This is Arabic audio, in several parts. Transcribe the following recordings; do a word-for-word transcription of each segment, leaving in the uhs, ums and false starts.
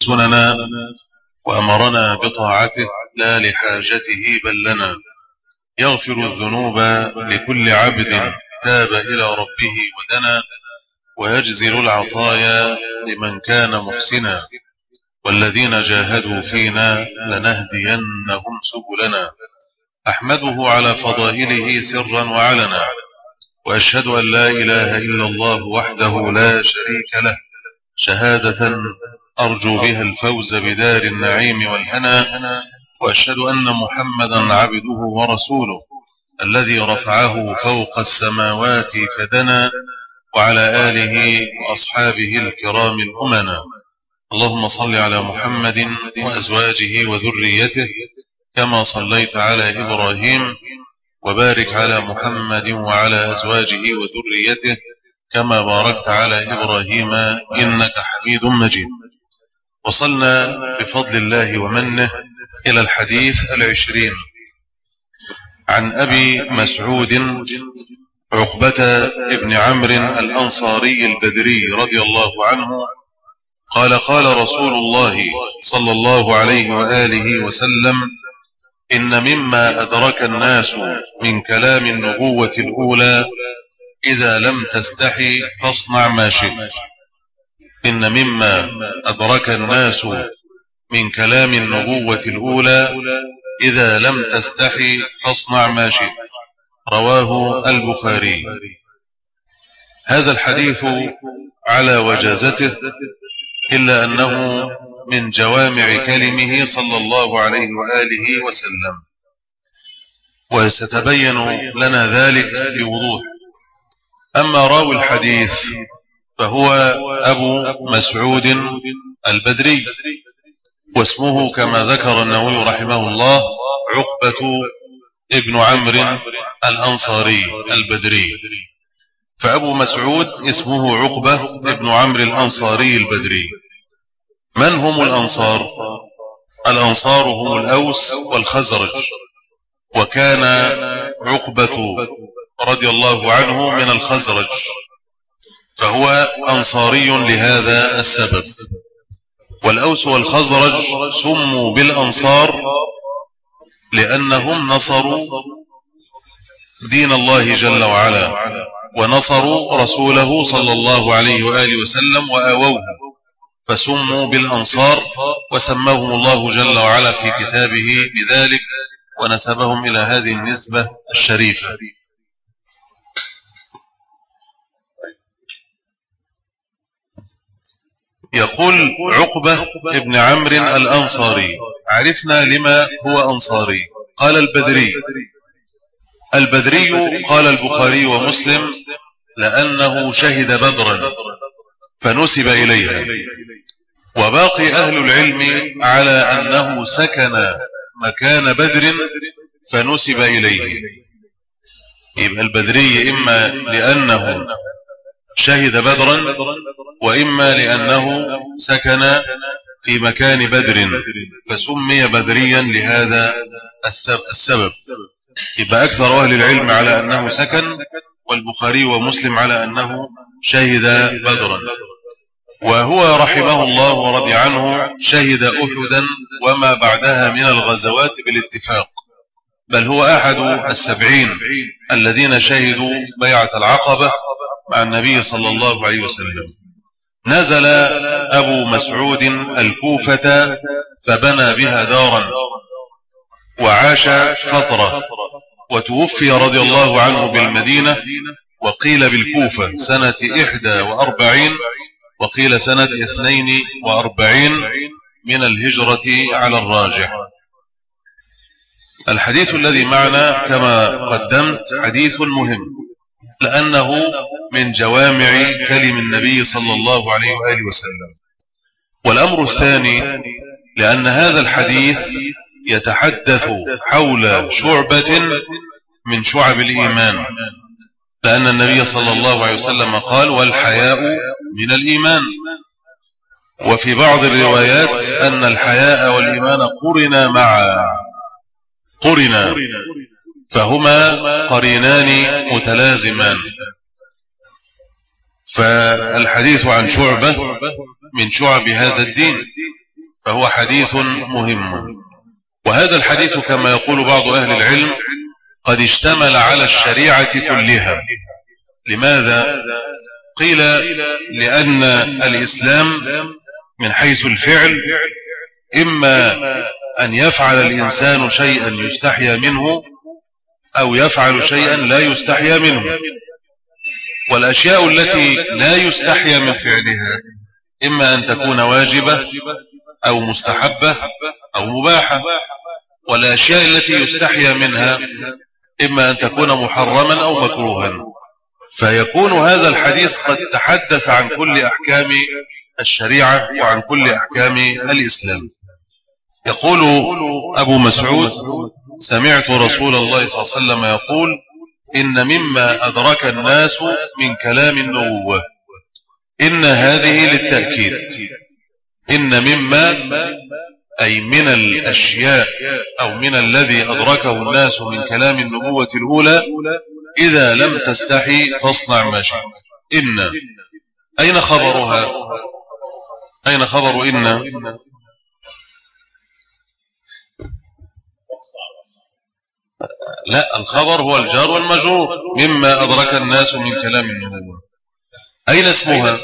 سننا وأمرنا بطاعته لا لحاجته بل لنا. يغفر الذنوب لكل عبد تاب إلى ربه ودنا، ويجزل العطايا لمن كان محسنا، والذين جاهدوا فينا لنهدينهم سبلنا. أحمده على فضائله سرا وعلنا، وأشهد أن لا إله إلا الله وحده لا شريك له، شهادة أرجو بها الفوز بدار النعيم والهنا. وأشهد أن محمدا عبده ورسوله الذي رفعه فوق السماوات فدنا، وعلى آله وأصحابه الكرام الأمنا. اللهم صل على محمد وأزواجه وذريته كما صليت على إبراهيم، وبارك على محمد وعلى أزواجه وذريته كما باركت على إبراهيم إنك حميد مجيد. وصلنا بفضل الله ومنه إلى الحديث العشرين عن أبي مسعود عقبة ابن عمرو الأنصاري البدري رضي الله عنه قال: قال رسول الله صلى الله عليه وآله وسلم: إن مما أدرك الناس من كلام النبوة الأولى إذا لم تستحي فاصنع ما شئت. إن مما أدرك الناس من كلام النبوة الأولى إذا لم تستحي فاصنع ما شئت. رواه البخاري. هذا الحديث على وجازته، إلا أنه من جوامع كلمه صلى الله عليه وآله وسلم، وستبين لنا ذلك بوضوح. أما راوي الحديث فهو أبو مسعود البدري، واسمه كما ذكر النووي رحمه الله عقبة ابن عمرو الأنصاري البدري. فأبو مسعود اسمه عقبة ابن عمرو الأنصاري البدري. من هم الأنصار؟ الأنصار هم الأوس والخزرج، وكان عقبة رضي الله عنه من الخزرج، فهو أنصاري لهذا السبب. والأوس والخزرج سموا بالأنصار لأنهم نصروا دين الله جل وعلا، ونصروا رسوله صلى الله عليه وآله وسلم وآووه، فسموا بالأنصار، وسماهم الله جل وعلا في كتابه بذلك، ونسبهم إلى هذه النسبة الشريفة. يقول عقبة ابن عمرو الأنصاري: عرفنا لما هو أنصاري. قال: البدري. البدري قال البخاري ومسلم لأنه شهد بدرا فنسب إليها. وباقي أهل العلم على أنه سكن مكان بدر فنسب إليه. يبقى البدري إما لأنه شهد بدرا، وإما لأنه سكن في مكان بدر فسمي بدريا لهذا السبب. يبقى أكثر أهل العلم على أنه سكن، والبخاري ومسلم على أنه شهد بدرا. وهو رحمه الله ورضي عنه شهد أحدا وما بعدها من الغزوات بالاتفاق، بل هو أحد السبعين الذين شهدوا بيعة العقبة مع النبي صلى الله عليه وسلم. نزل أبو مسعود الكوفة فبنى بها دارا وعاش فترة، وتوفي رضي الله عنه بالمدينة، وقيل بالكوفة سنة إحدى وأربعين، وقيل سنة اثنين وأربعين من الهجرة على الراجح. الحديث الذي معنا كما قدمت حديث مهم، لأنه من جوامع كلم النبي صلى الله عليه وآله وسلم. والأمر الثاني، لأن هذا الحديث يتحدث حول شعبة من شعب الإيمان، لأن النبي صلى الله عليه وسلم قال: والحياء من الإيمان. وفي بعض الروايات أن الحياء والإيمان قرنا معا، قرنا، فهما قرينان متلازمان. فالحديث عن شعبة من شعب هذا الدين، فهو حديث مهم. وهذا الحديث كما يقول بعض أهل العلم قد اشتمل على الشريعة كلها. لماذا؟ قيل لأن الإسلام من حيث الفعل إما أن يفعل الإنسان شيئا يستحيا منه أو يفعل شيئا لا يستحيا منه، والأشياء التي لا يستحيا من فعلها إما أن تكون واجبة أو مستحبة أو مباحة، والأشياء التي يستحيا منها إما أن تكون محرما أو مكروها. فيكون هذا الحديث قد تحدث عن كل أحكام الشريعة وعن كل أحكام الإسلام. يقول أبو مسعود: سمعت رسول الله صلى الله عليه وسلم يقول: إن مما أدرك الناس من كلام النبوة. إن هذه للتأكيد، إن مما أي من الأشياء أو من الذي أدركه الناس من كلام النبوة الأولى: إذا لم تستحي فاصنع ما شئت. إن أين خبرها؟ أين خبر إن؟ لا، الخبر هو الجار والمجرور. مما أدرك الناس من كلام النبوة. أين اسمها؟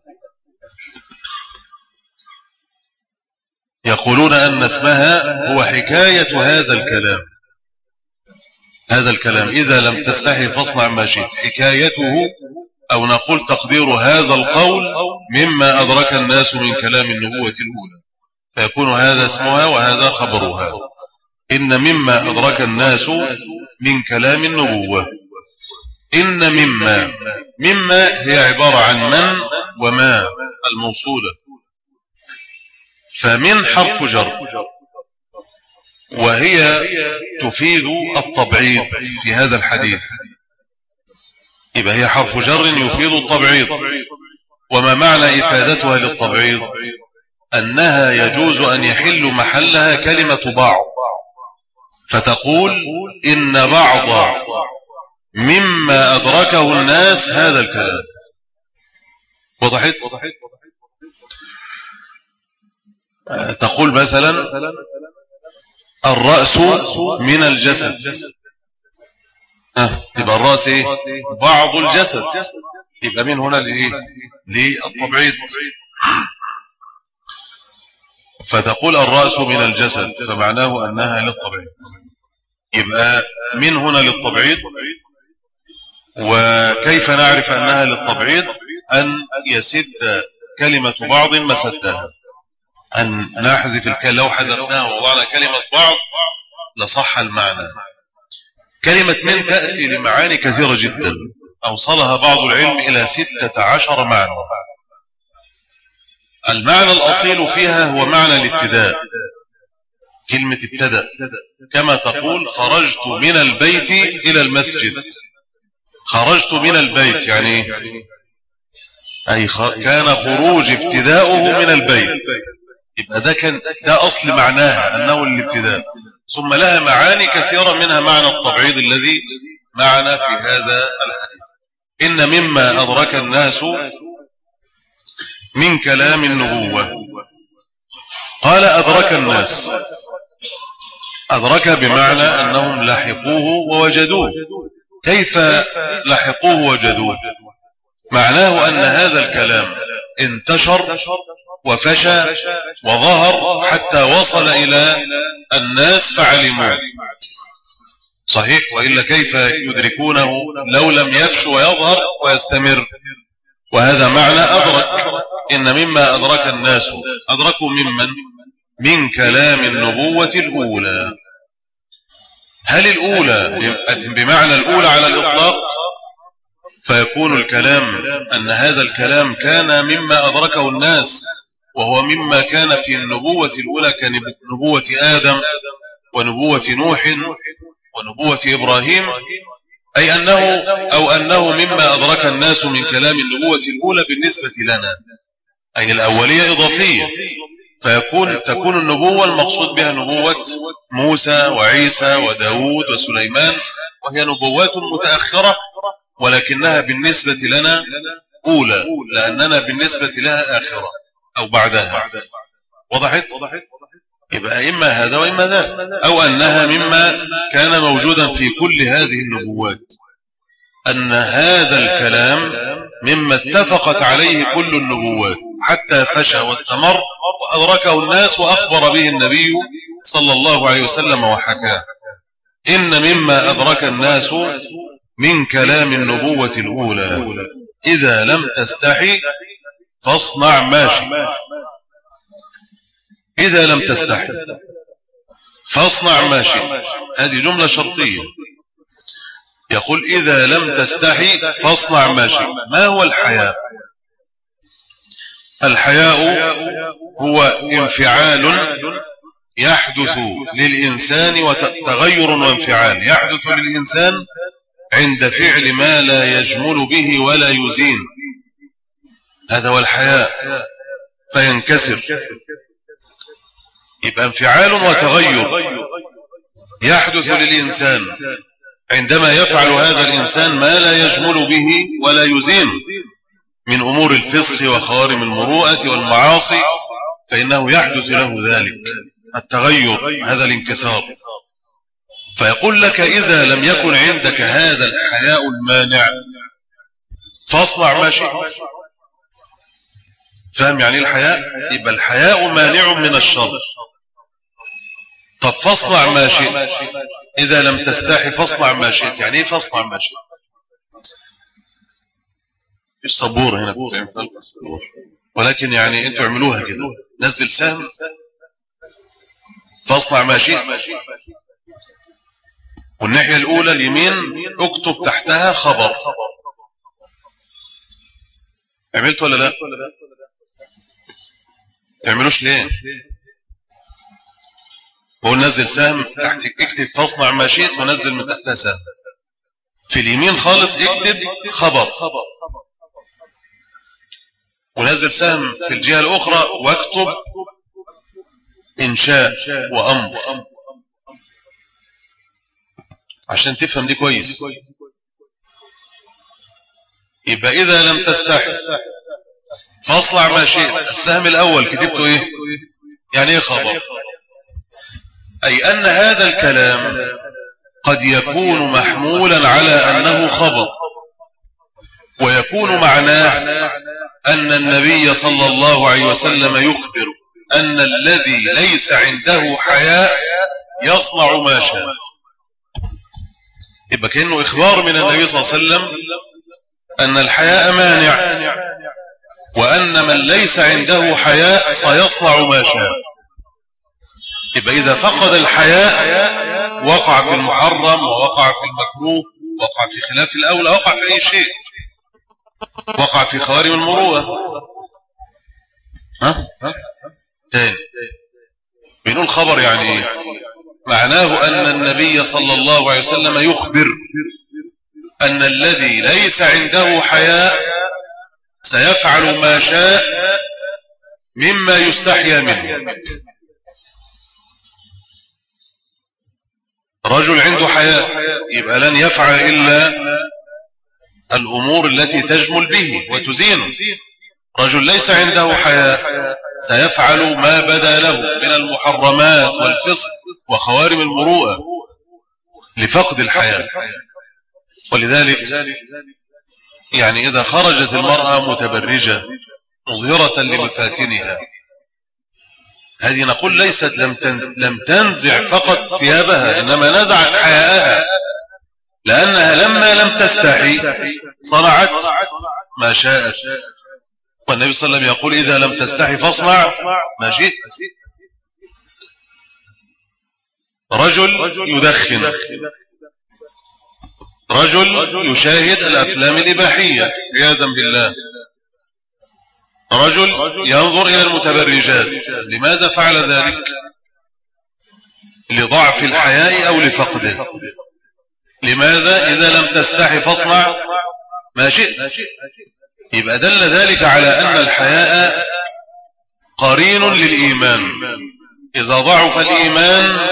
يقولون أن اسمها هو حكاية هذا الكلام. هذا الكلام إذا لم تستحي فاصنع ما شئت، حكايته أو نقول تقدير هذا القول مما أدرك الناس من كلام النبوة الأولى، فيكون هذا اسمها وهذا خبرها. إن مما أدرك الناس من كلام النبوة. إن مما مما هي عبارة عن من وما الموصولة، فمن حرف جر، وهي تفيد التبعيض في هذا الحديث. يبقى هي حرف جر يفيد التبعيض. وما معنى إفادتها للتبعيض؟ أنها يجوز أن يحل محلها كلمة بعض، فتقول إن بعض مما أدركه الناس هذا الكلام. وضحت؟ تقول مثلا الرأس من الجسد، أه تبقى الرأس إيه؟ بعض الجسد، يبقى من هنا لإيه؟ للتبعيض. فتقول الرأس من الجسد، فمعناه أنها للتبعيض. يبقى من هنا للتبعيض. وكيف نعرف أنها للتبعيض؟ أن يسد كلمة بعض مسدها، أن نحذف الكلمة. لو حذفناها ووضعنا كلمة بعض لصح المعنى. كلمة من تأتي لمعاني كثيرة جدا، أوصلها بعض العلم إلى ستة عشر معنى. المعنى الأصيل فيها هو معنى الابتداء، كلمة ابتدأ، كما تقول خرجت من البيت إلى المسجد. خرجت من البيت يعني أي كان خروج ابتداؤه من البيت، يبقى ده كان ده أصل معناها أنه الابتداء. ثم لها معاني كثيرة، منها معنى التبعيض الذي معنا في هذا الحديث. إن مما أدرك الناس من كلام النبوة. قال أدرك الناس، أدرك بمعنى أنهم لحقوه ووجدوه. كيف لحقوه ووجدوه؟ معناه أن هذا الكلام انتشر وفشى وظهر حتى وصل إلى الناس فعلموه. صحيح، وإلا كيف يدركونه لو لم يفش ويظهر ويستمر؟ وهذا معنى أدرك. إن مما أدرك الناس، أدركوا ممن؟ من كلام النبوة الأولى. هل الأولى بمعنى الأولى على الإطلاق؟ فيكون الكلام أن هذا الكلام كان مما أدركه الناس، وهو مما كان في النبوة الأولى، كنبوة آدم ونبوة نوح ونبوة إبراهيم. أي أنه أو أنه مما أدرك الناس من كلام النبوة الأولى بالنسبة لنا، أي الأولية إضافية. فيكون تكون النبوة المقصود بها نبوة موسى وعيسى وداود وسليمان، وهي نبوات متأخرة، ولكنها بالنسبة لنا أولى، لأننا بالنسبة لها آخرة أو بعدها. وضحت؟ يبقى إما هذا وإما ذاك، أو أنها مما كان موجودا في كل هذه النبوات، أن هذا الكلام مما اتفقت عليه كل النبوات حتى فشى واستمر وأدركه الناس وأخبر به النبي صلى الله عليه وسلم وحكاه. إن مما أدرك الناس من كلام النبوة الأولى إذا لم تستحي فاصنع ما شئت. إذا لم تستحي فاصنع ما شئت، هذه جملة شرطية. يقول إذا لم تستحي فاصنع ما شئت. ما هو الحياء؟ الحياء هو انفعال يحدث للإنسان وتغير وانفعال يحدث للإنسان عند فعل ما لا يجمل به ولا يزين، هذا هو الحياء، فينكسر. يبقى انفعال وتغير يحدث للإنسان عندما يفعل هذا الإنسان ما لا يجمل به ولا يزين من أمور الفسق وخوارم المروءة والمعاصي، فإنه يحدث له ذلك التغير، هذا الانكسار. فيقول لك إذا لم يكن عندك هذا الحياء المانع فاصنع ما شئت. فهم يعني الحياء؟ يبقى الحياء مانع من الشر. طب فاصنع ما شئت، إذا لم تستحي فاصنع ما شئت، يعني إيه فاصنع ما شئت؟ الصبور هنا ولكن يعني انتوا اعملوها كده، نزل سهم فاصنع ما شئت، والناحية الأولى اليمين اكتب تحتها خبر. عملت ولا لا؟ تعملوش ليه؟ بقول نزل سهم تحت، اكتب فاصنع ما شئت ونزل من تحتها سهم. في اليمين خالص اكتب خبر ونزل سهم في الجهة الأخرى واكتب إنشاء وأمر، عشان تفهم دي كويس. يبقى إذا لم تستحي فاصنع ما شئت، السهم الأول كتبته إيه؟ يعني إيه خبر؟ أي أن هذا الكلام قد يكون محمولا على أنه خبر، ويكون معناه أن النبي صلى الله عليه وسلم يخبر أن الذي ليس عنده حياء يصنع ما شاء. يبقى كأنه إخبار من النبي صلى الله عليه وسلم أن الحياء مانع، وأن من ليس عنده حياء سيصنع ما شاء. يبقى إذا فقد الحياء وقع في المحرم ووقع في المكروه، وقع في خلاف الأولى، وقع في أي شيء، وقع في خوارم المروءة. ها؟ تاني بنقول خبر يعني ايه؟ معناه أن النبي صلى الله عليه وسلم يخبر أن الذي ليس عنده حياء سيفعل ما شاء مما يستحيا منه. رجل عنده حياء يبقى لن يفعل إلا الأمور التي تجمل به وتزينه. رجل ليس عنده حياء سيفعل ما بدا له من المحرمات والفسق وخوارم المروءة لفقد الحياء. ولذلك يعني إذا خرجت المرأة متبرجة مظهرة لمفاتنها، هذه نقول ليست لم لم تنزع فقط ثيابها، إنما نزعت حياءها، لأنها لما لم تستحي صنعت ما شاءت. والنبي صلى الله عليه وسلم يقول إذا لم تستحي فاصنع ما شئت. رجل يدخن، رجل يشاهد الأفلام الإباحية عياذا بالله، رجل ينظر إلى المتبرجات. لماذا فعل ذلك؟ لضعف الحياء أو لفقده. لماذا؟ إذا لم تستحي فاصنع ما شئت. يبقى دل ذلك على أن الحياء قرين للإيمان. إذا ضعف الإيمان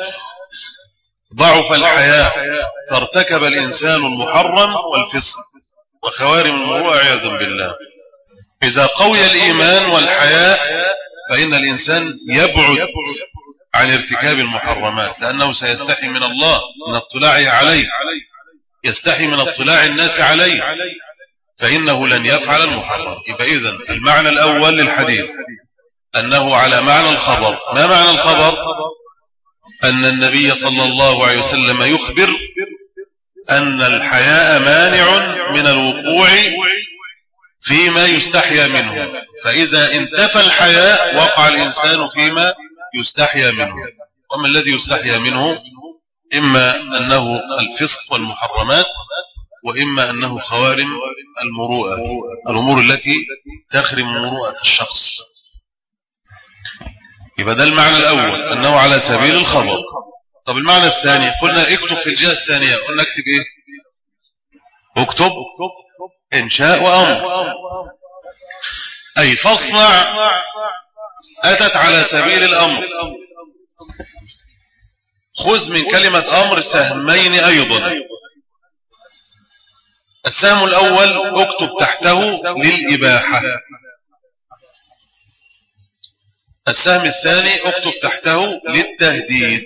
ضعف الحياء، فارتكب الإنسان المحرم والفسق وخوارم المروءة عياذا بالله. إذا قوي الإيمان والحياء فإن الإنسان يبعد عن ارتكاب المحرمات، لأنه سيستحي من الله من اطلاعه عليه، يستحي من اطلاع الناس عليه، فإنه لن يفعل المحرم. يبقى إذن المعنى الأول للحديث أنه على معنى الخبر. ما معنى الخبر؟ أن النبي صلى الله عليه وسلم يخبر أن الحياء مانع من الوقوع فيما يستحيا منه، فإذا انتفى الحياء وقع الإنسان فيما يستحيا منه. وما الذي يستحيا منه؟ إما أنه الفسق والمحرمات، وإما أنه خوارم المروءة، الأمور التي تخرم مروءة الشخص. يبقى ده المعنى الأول أنه على سبيل الخبر. طب المعنى الثاني قلنا اكتب في الجهة الثانية، قلنا اكتب ايه؟ اكتب انشاء وامر، اي فاصنع اتت على سبيل الامر. خذ من كلمة امر سهمين ايضا. السهم الاول اكتب تحته للاباحة، السهم الثاني اكتب تحته للتهديد.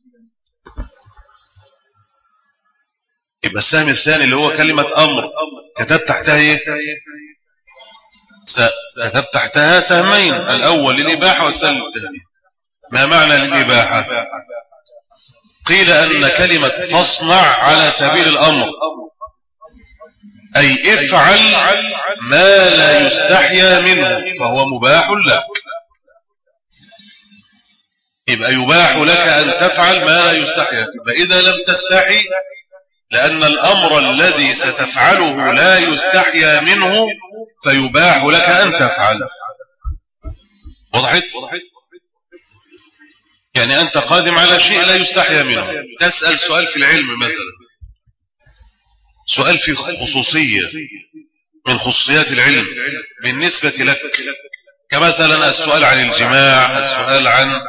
يبقى السهم الثاني اللي هو كلمة أمر كتبت تحتها ايه؟ كتبت تحتها سهمين، الأول للإباحة والثاني للتهديد. ما معنى للإباحة؟ قيل أن كلمة فاصنع على سبيل الأمر، أي افعل ما لا يستحيا منه فهو مباح لك. يبقى يباح لك أن تفعل ما لا يستحيا. يبقى إذا لم تستحي، لأن الأمر الذي ستفعله لا يستحيا منه، فيباح لك أن تفعل. وضحت؟ يعني أنت قادم على شيء لا يستحيا منه، تسأل سؤال في العلم مثلا، سؤال في خصوصية من خصوصيات العلم بالنسبة لك، كمثلا السؤال عن الجماع، السؤال عن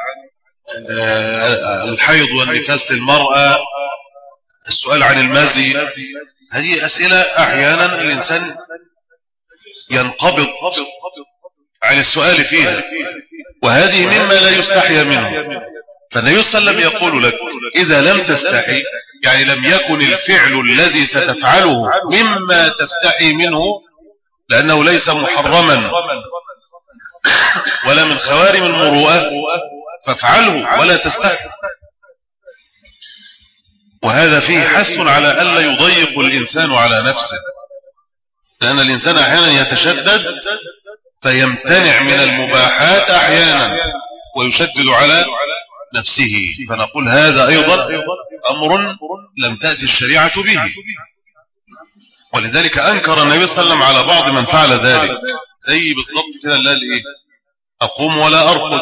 الحيض والنفاس للمرأة، السؤال عن المزي. هذه أسئلة أحيانا الإنسان ينقبض عن السؤال فيها، وهذه مما لا يستحيا منه. فالنبي صلى الله عليه وسلم يقول لك إذا لم تستحي، يعني لم يكن الفعل الذي ستفعله مما تستحي منه، لأنه ليس محرما ولا من خوارم المروءة، فافعله ولا تستحي. وهذا فيه حث على ألا يضيق الإنسان على نفسه، لأن الإنسان أحيانا يتشدد فيمتنع من المباحات أحيانا ويشدد على نفسه. فنقول هذا أيضا أمر لم تأتي الشريعة به، ولذلك أنكر النبي صلى الله عليه وسلم على بعض من فعل ذلك، زي بالضبط كده اللي قال إيه؟ أقوم ولا أرقد،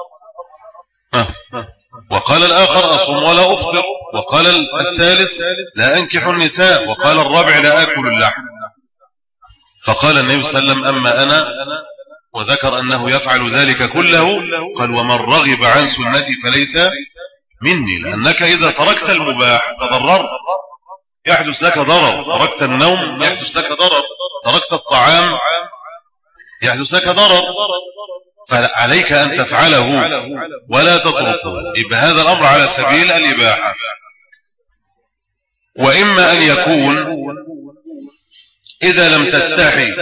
وقال الآخر أصوم ولا أفطر، وقال الثالث لا أنكح النساء، وقال الرابع لا أكل اللحم. فقال النبي صلى الله عليه وسلم أما أنا، وذكر أنه يفعل ذلك كله، قال ومن رغب عن سنتي فليس مني، لأنك إذا تركت المباح تضررت، يحدث لك ضرر، تركت النوم يحدث لك ضرر، تركت الطعام يحدث لك ضرر، فعليك أن تفعله ولا تتركه. يبقى هذا الأمر على سبيل الإباحة. وإما أن يكون إذا لم تستحي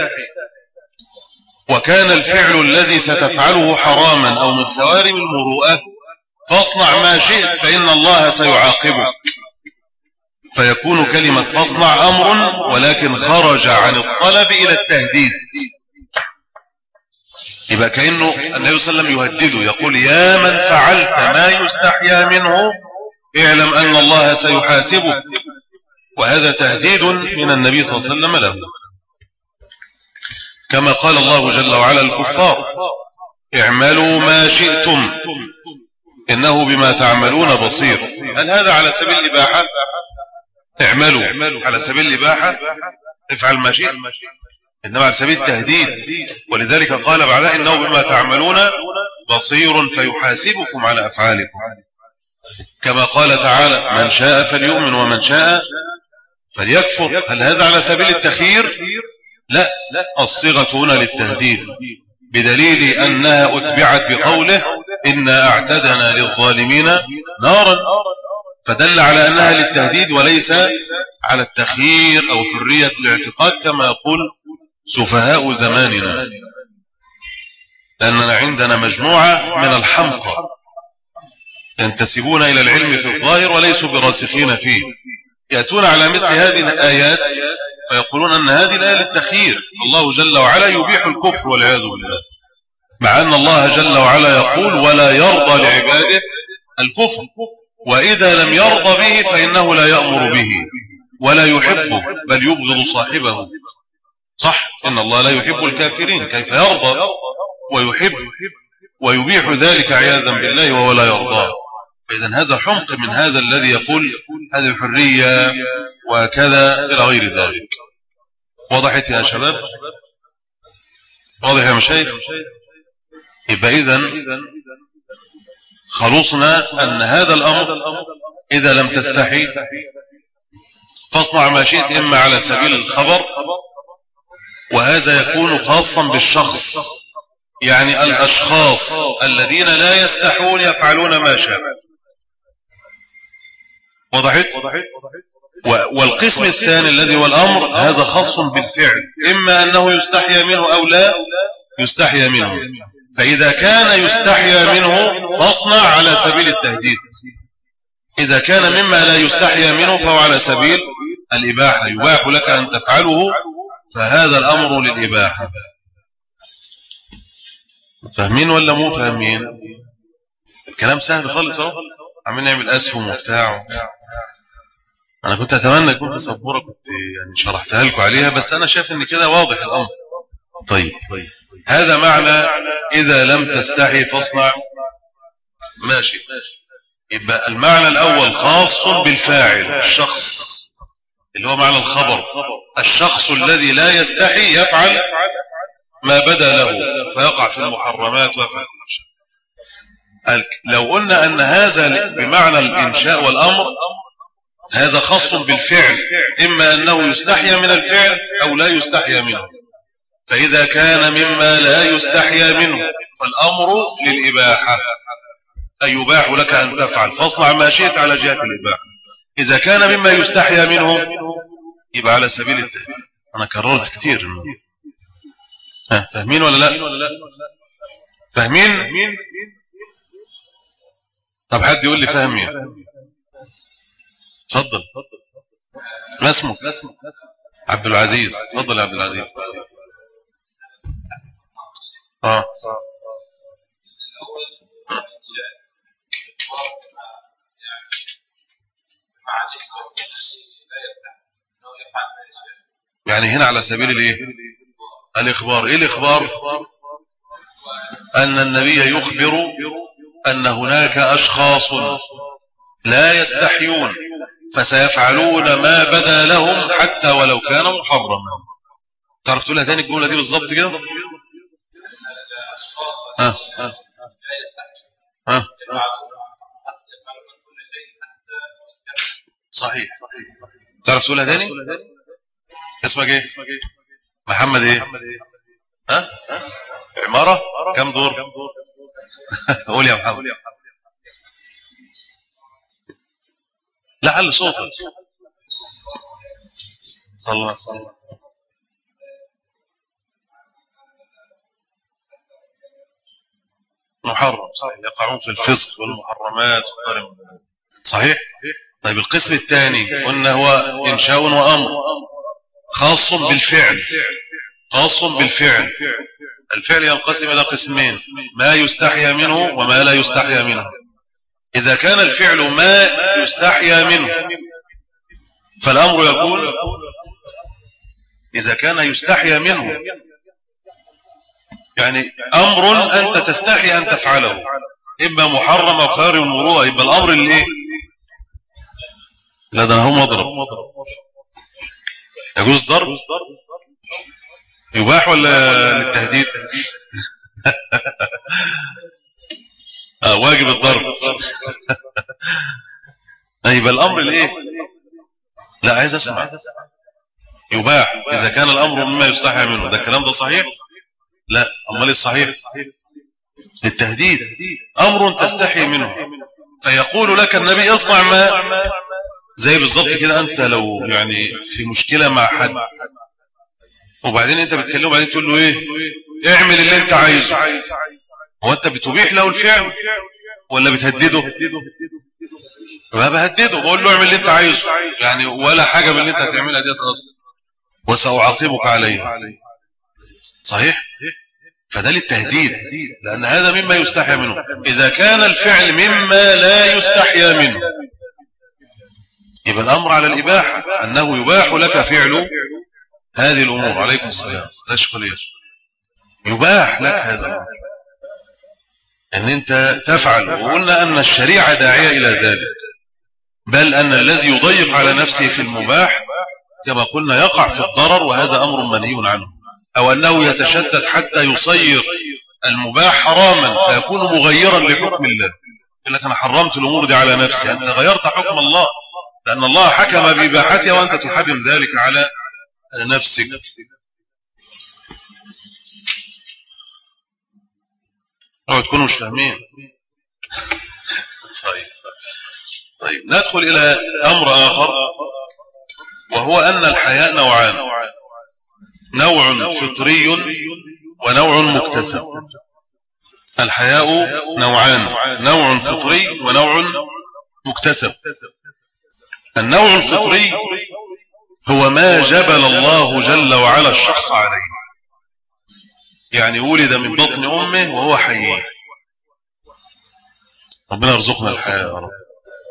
وكان الفعل الذي ستفعله حراما أو من خوارم المروءة، فاصنع ما شئت فإن الله سيعاقبك. فيكون كلمة فاصنع أمر، ولكن خرج عن الطلب إلى التهديد. يبقى كأنه النبي صلى الله عليه وسلم يهدده، يقول يا من فعلت ما يستحيا منه اعلم أن الله سيحاسبك. وهذا تهديد من النبي صلى الله عليه وسلم له، كما قال الله جل وعلا الكفار اعملوا ما شئتم إنه بما تعملون بصير. هل هذا على سبيل الإباحة؟ اعملوا على سبيل الإباحة، افعل ما شئت، إنما على سبيل التهديد. ولذلك قال بعدها إنه بما تعملون بصير فيحاسبكم على أفعالكم، كما قال تعالى من شاء فليؤمن ومن شاء فليكفر. هل هذا على سبيل التخيير؟ لا، الصيغة هنا للتهديد. بدليل أنها أتبعت بقوله إنا أعتدنا للظالمين نارا، فدل على أنها للتهديد وليس على التخيير أو حرية الاعتقاد كما يقول سفهاء زماننا، لأننا عندنا مجموعة من الحمقى ينتسبون إلى العلم في الظاهر وليسوا براسخين فيه، يأتون على مثل هذه الآيات فيقولون أن هذه الآية للتخيير، الله جل وعلا يبيح الكفر والعياذ بالله، مع أن الله جل وعلا يقول ولا يرضى لعباده الكفر، وإذا لم يرضى به فإنه لا يأمر به ولا يحبه بل يبغض صاحبه. صح، إن الله لا يحب الكافرين، كيف يرضى ويحب ويبيح ذلك عياذا بالله وهو لا يرضاه؟ فإذا هذا حمق من هذا الذي يقول هذه حرية وكذا إلى غير ذلك. وضحت يا شباب؟ واضح يا مشايخ؟ يبقى إذن خلصنا أن هذا الأمر إذا لم تستحي فاصنع ما شئت، إما على سبيل الخبر، وهذا يكون خاصا بالشخص، يعني الأشخاص الذين لا يستحون يفعلون ما شاء. وضحت؟ والقسم الثاني الذي هو الأمر هذا خاص بالفعل، إما أنه يستحيى منه أو لا يستحيى منه، فإذا كان يستحيى منه فاصنع على سبيل التهديد، إذا كان مما لا يستحيى منه فهو على سبيل الإباحة، يباح لك أن تفعله، فهذا الأمر للإباحة. فاهمين ولا مو فاهمين؟ الكلام سهل خالص اهو، عمال نعمل أسهم وبتاع. أنا كنت أتمنى يكون في سبورة كنت يعني شرحتها لكم عليها، بس أنا شايف إن كده واضح الأمر. طيب، هذا معنى إذا لم تستحي فاصنع ماشي. يبقى المعنى الأول خاص بالفاعل، الشخص اللي هو معنى الخبر، الشخص الذي لا يستحي يفعل ما بدا له فيقع في المحرمات ويفعل كل شيء. لو قلنا أن هذا بمعنى الإنشاء والأمر هذا خاص بالفعل، إما أنه يستحيى من الفعل أو لا يستحيى منه، فإذا كان مما لا يستحيى منه فالأمر للإباحة، أي يباح لك أن تفعل فاصنع ما شئت على جهة الإباحة. إذا كان مما يستحيى منه يبقى على سبيل التهديد. أنا كررت كتير. ها، فاهمين ولا لا؟ فاهمين؟ طب حد يقول لي فاهمين؟ تفضل. ما اسمك؟ عبد العزيز. تفضل يا عبد العزيز. اه يعني هنا على سبيل الايه؟ الاخبار. ايه الاخبار؟ ان النبي يخبر ان هناك اشخاص لا يستحيون فسيفعلون ما بدا لهم حتى ولو كان محرما. تعرف تقولها تاني الجمله دي بالظبط كده؟ ها ها ها صحيح. تعرف تقولها تاني؟ اسمك ايه؟ محمد ايه؟ ها؟ عمارة؟ كم دور؟ قول يا محمد. لا، علي صوتك. صلى الله عليه وسلم. محرم، صحيح، يقعون في الفسق والمحرمات. صحيح. طيب القسم الثاني قلنا هو إنشاء وأمر، خاص بالفعل، خاص بالفعل. الفعل ينقسم إلى قسمين، ما يستحيى منه وما لا يستحيى منه. إذا كان الفعل ما يستحيى منه فالأمر يكون، إذا كان يستحيى منه يعني أمر أنت تستحي أن تفعله، إما محرم أو خارج المروءة، يبقى الأمر اللي إيه؟ لا، ده أنا هو مضرب. يجوز ضرب؟ يباح ولا للتهديد؟ آه واجب الضرب. يبقى الأمر اللي إيه؟ لا، عايز أسمع. يباح إذا كان الأمر مما يستحي منه، ده الكلام ده صحيح؟ لا، أمال الصحيح التهديد، أمر تستحي منه. فيقول لك النبي اصنع ما، زي بالضبط كده أنت لو يعني في مشكلة مع حد وبعدين أنت بتكلمه وبعدين تقول له إيه، اعمل اللي أنت عايزه، هو أنت بتبيح له الفعل ولا بتهدده؟ ما بهدده، بقول له اعمل اللي أنت عايزه يعني، ولا حاجة من اللي أنت هتعملها دي أصلا وسأعاقبك عليها. صحيح؟ فده للتهديد، لأن هذا مما يستحيا منه. إذا كان الفعل مما لا يستحيا منه يبقى الأمر على الإباحة، أنه يباح لك فعل هذه الأمور. عليكم السلام. تشكر، يباح لك هذا الأمر أن أنت تفعل، وقلنا أن الشريعة داعية إلى ذلك، بل أن الذي يضيق على نفسه في المباح كما قلنا يقع في الضرر، وهذا أمر منهي عنه. أو أنه يتشدد حتى يصير المباح حراما فيكون مغيرا لحكم الله، يقول لك أنا حرمت الأمور دي على نفسي، أنت غيرت حكم الله، لأن الله حكم بإباحتها وأنت تحرم ذلك على نفسك. أو تكونوا مش فاهمين. طيب طيب ندخل إلى أمر آخر، وهو أن الحياء نوعان، نوع فطري ونوع مكتسب. الحياء نوعان، نوع فطري ونوع مكتسب. النوع الفطري هو ما جبل الله جل وعلا الشخص عليه، يعني ولد من بطن أمه وهو حي. ربنا يرزقنا الحياة يا رب.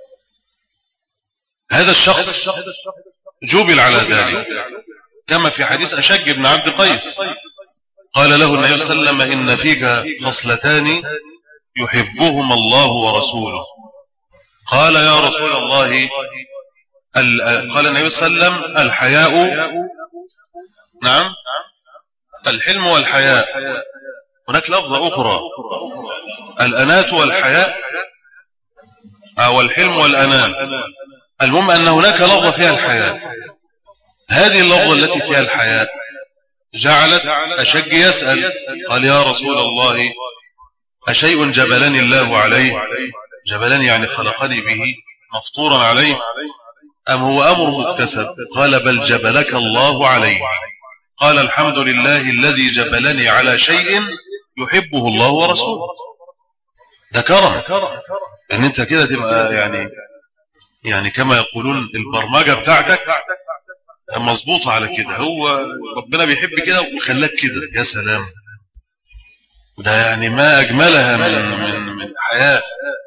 هذا الشخص جبل على ذلك، كما في حديث أشج بن عبد قيس قال له النبي صلى الله عليه وسلم إن فيك خصلتان يحبهما الله ورسوله. قال يا رسول الله، قال النبي صلى الله عليه وسلم الحياء، نعم، الحلم والحياء. هناك لفظة أخرى الأنات والحياء، أو الحلم والأنات. المهم أن هناك لفظة فيها الحياء. هذه اللفظة التي فيها الحياء جعلت أشج يسأل، قال يا رسول الله أشيء جبلني الله عليه، جبلني يعني خلقني به مفطورا عليه، أم هو أمر مكتسب؟ قال بل جبلك الله عليه. قال الحمد لله الذي جبلني على شيء يحبه الله ورسوله. ده كرم ان انت كده تبقى يعني يعني كما يقولون البرمجة بتاعتك مظبوطة على كده، هو ربنا بيحب كده وخلاك كده. يا سلام، ده يعني ما أجملها من من من حياة.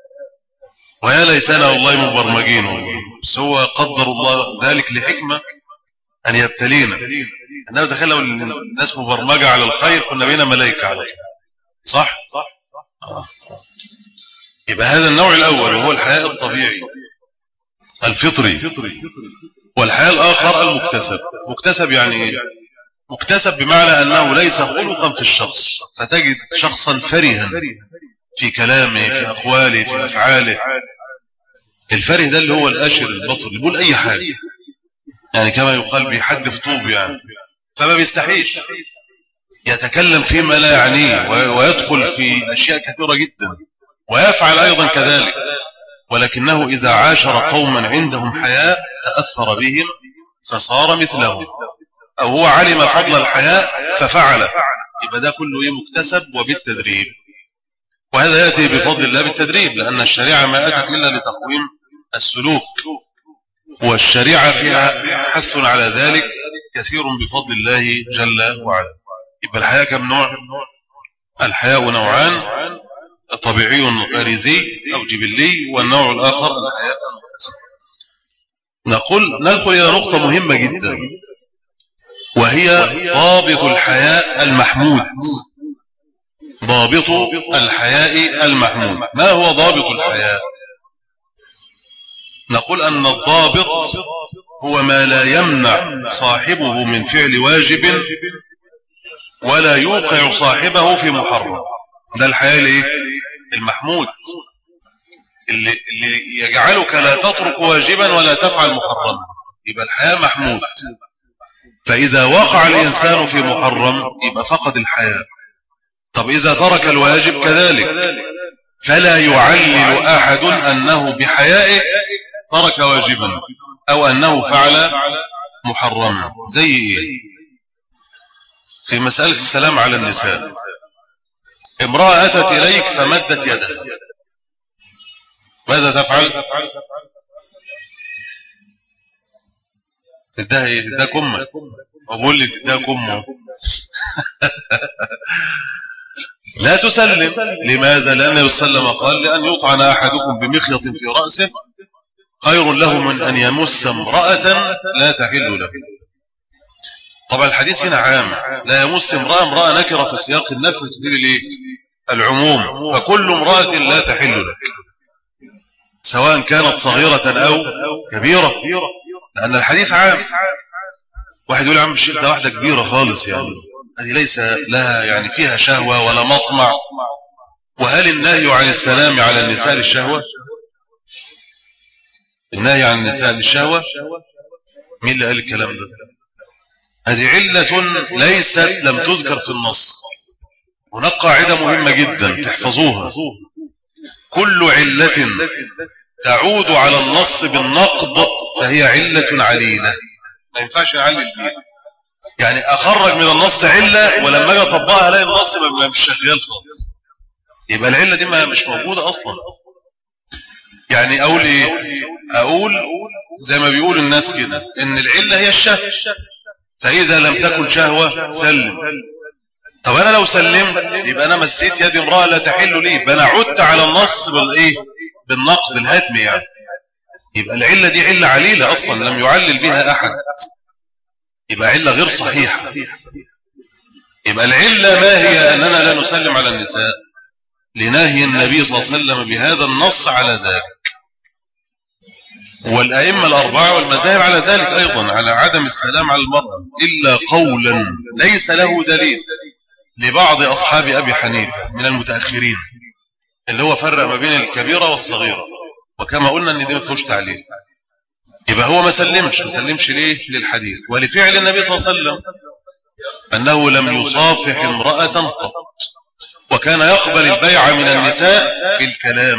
ويا ليتنا والله مبرمجين، بس هو قدر الله ذلك لحكمة أن يبتلينا. أنه دخل لو الناس مبرمجة على الخير كنا بينا ملائكة على الخير. صح؟ آه. يبقى هذا النوع الأول وهو الحياء الطبيعي الفطري. والحياء الآخر المكتسب. مكتسب يعني إيه؟ مكتسب بمعنى أنه ليس خلقا في الشخص، فتجد شخصا فرها في كلامه، في أقواله، في أفعاله. الفره ده اللي هو الأشر البطر اللي بيقول أي حاجة، يعني كما يقال بيحدف طوب يعني، فما بيستحيش يتكلم فيما لا يعنيه، ويدخل في أشياء كثيرة جدا ويفعل أيضا كذلك. ولكنه إذا عاشر قوما عندهم حياء تأثر بهم فصار مثلهم، أو هو علم فضل الحياء ففعله. يبقى ده كله إيه؟ مكتسب وبالتدريب. وهذا يأتي بفضل الله بالتدريب، لأن الشريعة ما أتت إلا لتقويم السلوك، والشريعة فيها حث على ذلك كثير بفضل الله جل وعلا. يبقى الحياء كم نوع؟ الحياء نوعان، طبيعي غريزي أو جبلي، والنوع الآخر الحياء المكتسب. نقول ندخل إلى نقطة مهمة جدا، وهي ضابط الحياء المحمود. ضابط الحياء المحمود. ما هو ضابط الحياء؟ نقول أن الضابط هو ما لا يمنع صاحبه من فعل واجب ولا يوقع صاحبه في محرم. ده الحياء المحمود اللي, اللي يجعلك لا تترك واجبا ولا تفعل محرما. يبقى الحياء محمود. فإذا وقع الإنسان في محرم يبقى فقد الحياء، طب إذا ترك الواجب كذلك، فلا يعلل أحد أنه بحيائه ترك واجبا أو أنه فعل محرما. زي إيه؟ في مسألة السلام على النساء، امرأة أتت إليك فمدت يدها، ماذا تفعل؟ تدها إيه؟ تدها كمة. أقول لي تدها كمة. لا تسلم. لماذا؟ لأن النبي صلى الله عليه وسلم قال: لأن يطعن أحدكم بمخيط في رأسه خير له من أن يمس امرأة لا تحل له. طبعا الحديث هنا عام، لا يمس امرأة، امرأة نكرة في سياق النفي تفيد الايه؟ العموم، فكل امرأة لا تحل لك سواء كانت صغيرة أو كبيرة، لأن الحديث عام. واحد يقول: عم الشيخ ده واحدة كبيرة خالص، يعني هذه ليس لها يعني فيها شهوة ولا مطمع. وهل النهي عن السلام على النساء للشهوة؟ النهي عن النساء للشهوة؟ مين اللي قال الكلام ده؟ هذه علة ليست لم تذكر في النص. هناك قاعدة مهمة جدا تحفظوها: كل علة تعود على النص بالنقض فهي علة عليلة. ما ينفعش نعلل بيها، يعني أخرج من النص علة ولما أجي أطبقها ألاقي النص ما مش شغال خالص، يبقى العلة دي ما مش موجودة أصلا. يعني أقول إيه؟ أقول زي ما بيقول الناس كده إن العلة هي الشهوة، فإذا لم تكن شهوة سلم. طب أنا لو سلمت يبقى أنا مسيت يد امرأة لا تحل لي، يبقى أنا عدت على النص بالإيه؟ بالنقد الهدم، يعني يبقى العلة دي علة عليلة أصلا لم يعلل بها أحد، يبقى علة غير صحيحة. يبقى العلة ما هي؟ أننا لا نسلم على النساء لنهي النبي صلى الله عليه وسلم بهذا النص على ذلك، والأئمة الأربعة والمذاهب على ذلك أيضا، على عدم السلام على المرأة إلا قولا ليس له دليل لبعض أصحاب أبي حنيفة من المتأخرين، اللي هو فرق ما بين الكبيرة والصغيرة، وكما قلنا أن دي ما فيهوش تعليل. يبقى هو ما سلمش ما سلمش ليه؟ للحديث ولفعل النبي صلى الله عليه وسلم أنه لم يصافح امرأة قط، وكان يقبل البيع من النساء بالكلام،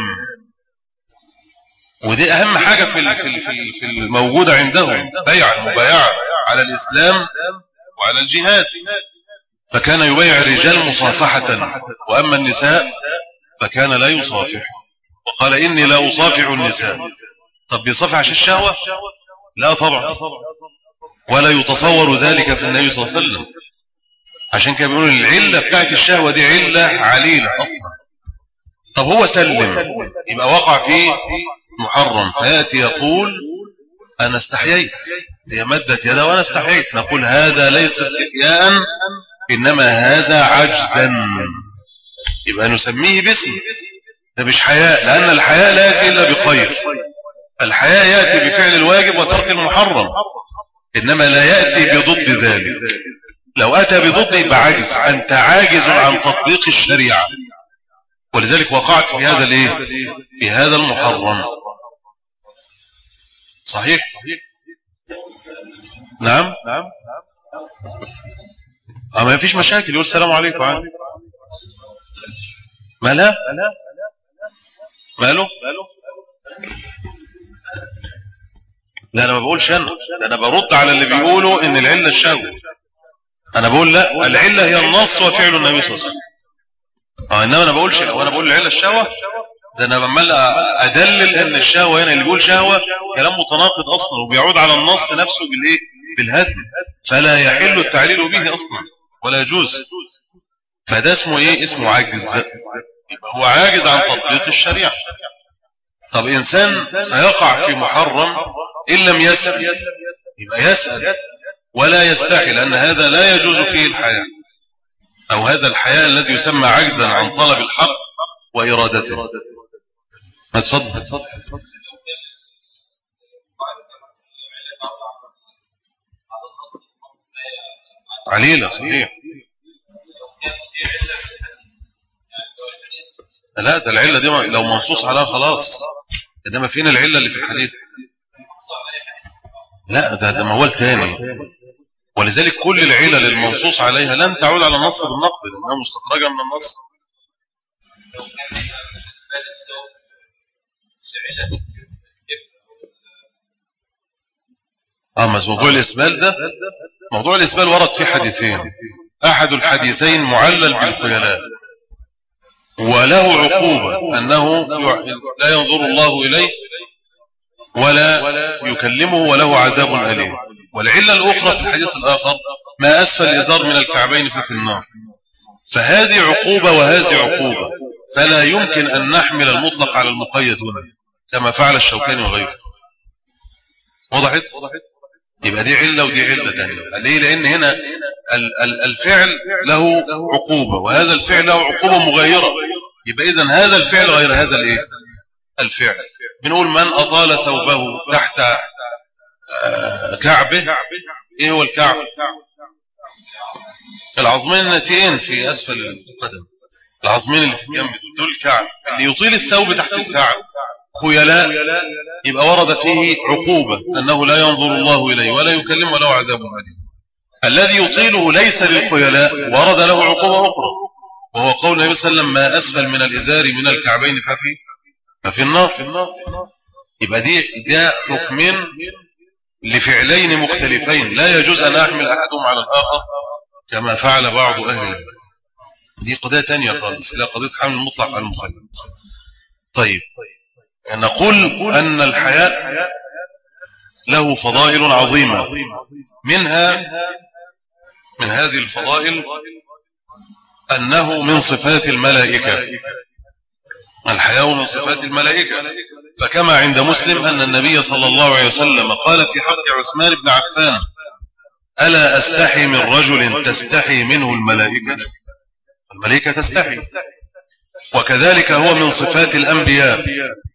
ودي أهم حاجة في في في الموجودة عندهم، بيع المبايعة على الإسلام وعلى الجهاد. فكان يبيع الرجال مصافحة، وأما النساء فكان لا يصافح، وقال: إني لا أصافح النساء. طب بيصافح عشان الشهوة؟ لا طبعا، ولا يتصور ذلك في النبي صلى الله عليه وسلم. عشان كده بيقولوا العلة بتاعت الشهوة دي علة عليلة أصلا. طب هو سلم يبقى وقع فيه محرم، فيأتي يقول: أنا استحييت، هي مدت يده وأنا استحييت. نقول: هذا ليس استحياء، إنما هذا عجزا، يبقى نسميه باسم، ده مش حياء، لأن الحياء لا يأتي إلا بخير. الحياء يأتي بفعل الواجب وترك المحرم، إنما لا يأتي بضد ذلك. لو أتى بضد يبقى عجز، أنت عاجز عن تطبيق الشريعة، ولذلك وقعت في هذا الايه؟ في هذا المحرم. صحيح؟ نعم. اه ما فيش مشاكل، يقول السلام عليكم عادي. مالها؟ ماله؟ لا انا ما بقولش، انا ده انا برد على اللي بيقولوا ان العله الشهوه. انا بقول لا، العله هي النص وفعل النبي صلى الله عليه وسلم. اه انما انا بقولش، وانا بقول العله الشهوه، ده انا بمل ادلل ان الشهوه هنا اللي بيقول شهوه كلام متناقض اصلا، وبيعود على النص نفسه بالايه؟ بالهدم، فلا يحل التعليل به اصلا ولا يجوز. فده اسمه ايه؟ اسمه عاجز، يبقى هو عاجز عن تطبيق الشريعه. طب انسان سيقع في محرم ان لم يسأل، يبقى يسأل ولا يستحي، لان هذا لا يجوز فيه الحياء، او هذا الحياء الذي يسمى عجزا عن طلب الحق وارادته. اتفضل. عليلة صحيح. لا ده العلة دي لو منصوص عليها خلاص، انما فين العلة اللي في الحديث؟ لا ده ده موال تاني، ولذلك كل العلل المنصوص عليها لن تعود على النص بالنقد لأنها مستخرجة من النص. اه موضوع الإسبال ده، موضوع الإسبال ورد فيه حديثين، أحد الحديثين معلل بالخيلاء وله عقوبة أنه لا ينظر الله إليه ولا يكلمه وله عذاب أليم، والعلة الأخرى في الحديث الآخر ما أسفل الإزار من الكعبين ففي النار. فهذه عقوبة وهذه عقوبة، فلا يمكن أن نحمل المطلق على المقيد هنا كما فعل الشوكاني وغيره. وضحت؟ يبقى دي علة ودي علة تانية. ليه؟ لأن هنا الفعل له عقوبة وهذا الفعل له عقوبة مغايرة، يبقى إذن هذا الفعل غير هذا الإيه؟ الفعل. بنقول من أطال ثوبه تحت كعبه. إيه هو الكعب؟ العظمين الناتئين في أسفل القدم، العظمين اللي في الجنب دول الكعب. اللي يطيل الثوب تحت الكعب خيلاء يبقى ورد فيه عقوبة أنه لا ينظر الله إليه ولا يكلم ولا عذاب أليم. الذي يطيله ليس للخيلاء ورد له عقوبة أخرى، وهو قول النبي صلى الله عليه وسلم ما أسفل من الإزار من الكعبين ففي ففي النار. يبقى دي ده حكمين لفعلين مختلفين لا يجوز أن أحمل أحدهم على الآخر كما فعل بعض أهل العلم. دي قضية تانية خالص، لا قضية حمل المطلق على المقيد. طيب نقول أن الحياء له فضائل عظيمة، منها من هذه الفضائل أنه من صفات الملائكة. الحياء من صفات الملائكة، فكما عند مسلم أن النبي صلى الله عليه وسلم قال في حق عثمان بن عفان ألا أستحي من رجل تستحي منه الملائكة؟ الملائكة تستحي. وكذلك هو من صفات الأنبياء.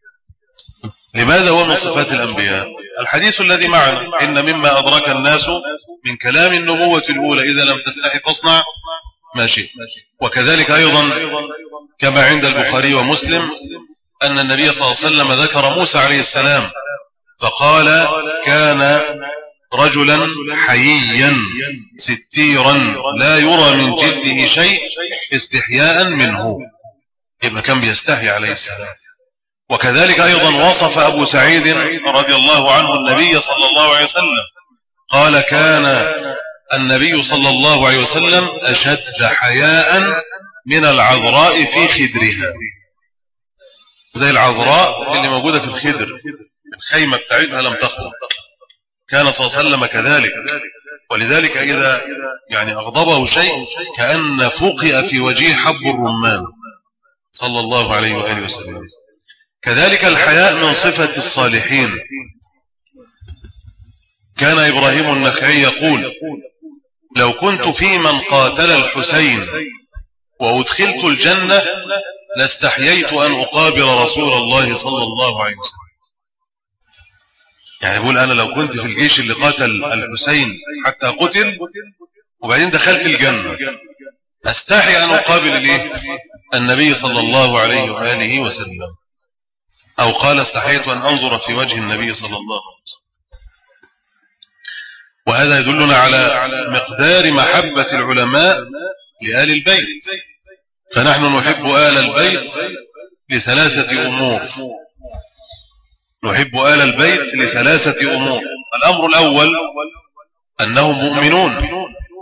لماذا هو من صفات الأنبياء؟ الحديث الذي معنا إن مما أدرك الناس من كلام النبوة الأولى إذا لم تستحي فاصنع ما شئت. وكذلك أيضا كما عند البخاري ومسلم أن النبي صلى الله عليه وسلم ذكر موسى عليه السلام فقال كان رجلا حييا ستيرا لا يرى من جلده شيء استحياء منه، يبقى كان بيستحي عليه السلام. وكذلك أيضا وصف أبو سعيد رضي الله عنه النبي صلى الله عليه وسلم قال كان النبي صلى الله عليه وسلم أشد حياء من العذراء في خدرها، زي العذراء اللي موجودة في الخدر الخيمة بتاعتها لم تخرج، كان صلى الله عليه وسلم كذلك. ولذلك إذا يعني أغضبه شيء كأن فقئ في وجهه حب الرمان صلى الله عليه وآله وسلم. كذلك الحياء من صفة الصالحين. كان إبراهيم النخعي يقول لو كنت في من قاتل الحسين وأدخلت الجنة لاستحييت أن أقابل رسول الله صلى الله عليه وسلم. يعني يقول أنا لو كنت في الجيش اللي قاتل الحسين حتى قتل وبعدين دخلت الجنة أستحي أن أقابل ليه النبي صلى الله عليه وآله وسلم، أو قال استحييت أن أنظر في وجه النبي صلى الله عليه وسلم. وهذا يدلنا على مقدار محبة العلماء لآل البيت، فنحن نحب آل البيت لثلاثة أمور. نحب آل البيت لثلاثة أمور. الأمر الأول أنهم مؤمنون،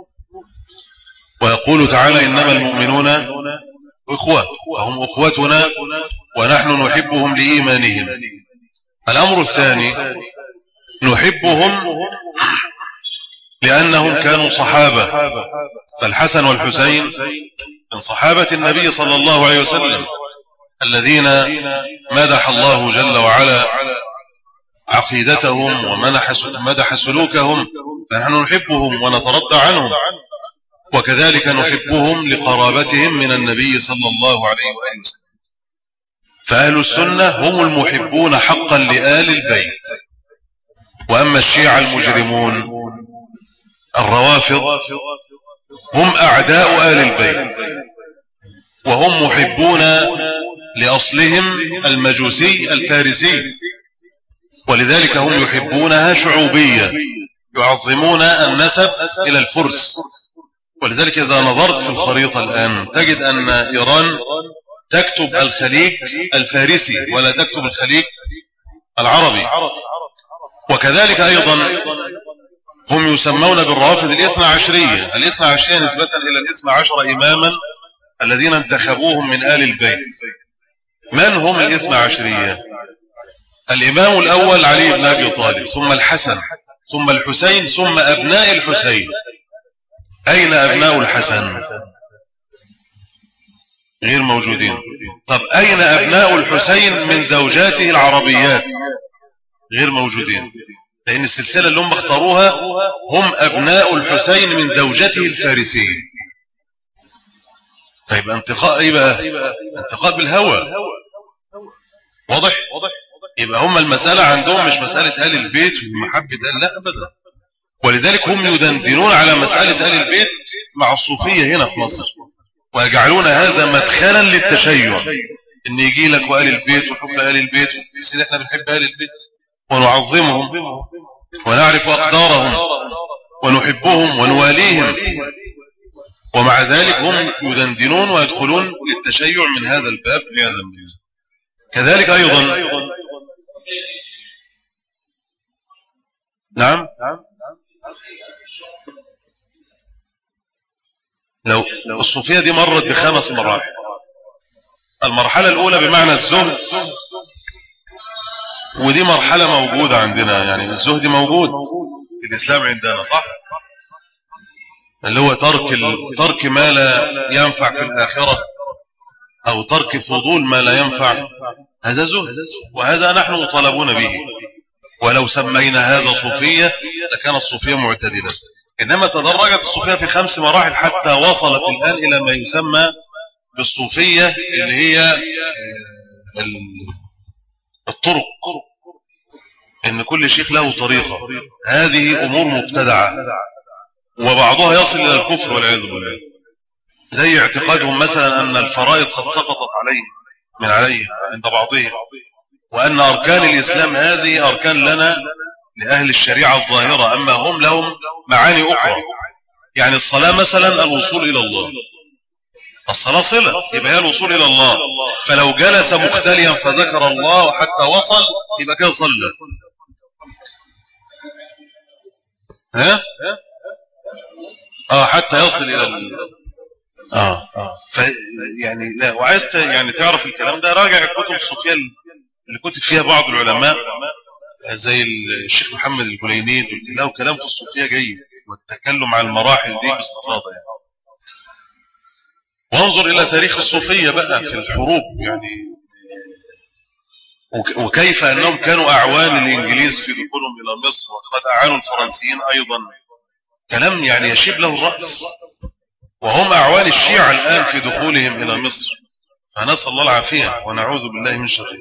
ويقول تعالى إنما المؤمنون إخوة وهم أخوتنا ونحن نحبهم لإيمانهم. الأمر الثاني نحبهم لأنهم كانوا صحابة، فالحسن والحسين من صحابة النبي صلى الله عليه وسلم الذين مدح الله جل وعلا عقيدتهم ومدح سلوكهم، فنحن نحبهم ونترضى عنهم. وكذلك نحبهم لقرابتهم من النبي صلى الله عليه وآله وسلم. فأهل السنة هم المحبون حقا لآل البيت. وأما الشيعة المجرمون الروافض هم أعداء آل البيت، وهم محبون لأصلهم المجوسي الفارسي، ولذلك هم يحبونها شعوبية، يعظمون النسب إلى الفرس. ولذلك إذا نظرت في الخريطة الآن تجد أن إيران تكتب الخليج الفارسي ولا تكتب الخليج العربي. وكذلك أيضا هم يسمون بالروافد الاثنى عشرية. الاثنى عشرية نسبة إلى الاثنى عشر إماما الذين انتخبوهم من آل البيت. من هم الاثنى عشرية؟ الإمام الأول علي بن أبي طالب، ثم الحسن، ثم الحسين، ثم أبناء الحسين. أين أبناء الحسن؟ غير موجودين. طب أين أبناء الحسين من زوجاته العربيات؟ غير موجودين، لأن السلسلة اللي هم اختاروها هم أبناء الحسين من زوجته الفارسية. فيبقى انتقاء ايه بقى؟ انتقاء بالهوى. واضح؟ يبقى هم المسألة عندهم مش مسألة آل البيت ومحبة آل، لا أبدا. ولذلك هم يدندنون على مسألة آل البيت مع الصوفية هنا في مصر، ويجعلون هذا مدخلا للتشيع، ان يجي لك وآل البيت وحب آل البيت. سيدي احنا بنحب آل البيت ونعظمهم ونعرف أقدارهم ونحبهم ونواليهم، ومع ذلك هم يدندنون ويدخلون للتشيع من هذا الباب لهذا الباب. كذلك أيضا نعم لو الصوفية دي مرت بخمس مرات. المرحلة الأولى بمعنى الزهد، ودي مرحلة موجودة عندنا، يعني الزهد موجود في الإسلام عندنا، صح؟ اللي هو ترك ترك ما لا ينفع في الآخرة، أو ترك فضول ما لا ينفع، هذا زهد، وهذا نحن مطالبون به. ولو سمينا هذا صوفية لكانت صوفية معتدلة. إنما تدرجت الصوفية في خمس مراحل حتى وصلت الآن إلى ما يسمى بالصوفية اللي هي الطرق، إن كل شيخ له طريقة. هذه أمور مبتدعة وبعضها يصل إلى الكفر والعياذ بالله، زي اعتقادهم مثلا أن الفرائض قد سقطت عليه من عليه عند بعضهم، وأن أركان الإسلام هذه أركان لنا لأهل الشريعة الظاهرة، أما هم لهم معاني أخرى. يعني الصلاة مثلا الوصول إلى الله، الصلاة صلة، يبقى هي الوصول إلى الله. فلو جلس مختليا فذكر الله وحتى وصل يبقى كده صلى. ها؟ آه حتى يصل إلى ال... آه ف يعني لا، وعايز يعني تعرف الكلام ده راجع الكتب الصوفية اللي كتب فيها بعض العلماء زي الشيخ محمد الجليني، له كلام في الصوفية جيد، والتكلم عن المراحل دي باستفاضة يعني. وانظر إلى تاريخ الصوفية بقى في الحروب، يعني وكيف أنهم كانوا أعوان الإنجليز في دخولهم إلى مصر، وقد أعانوا الفرنسيين أيضا. كلام يعني يشيب له الرأس، وهم أعوان الشيعة الآن في دخولهم إلى مصر، فنسأل الله العافية ونعوذ بالله من شره.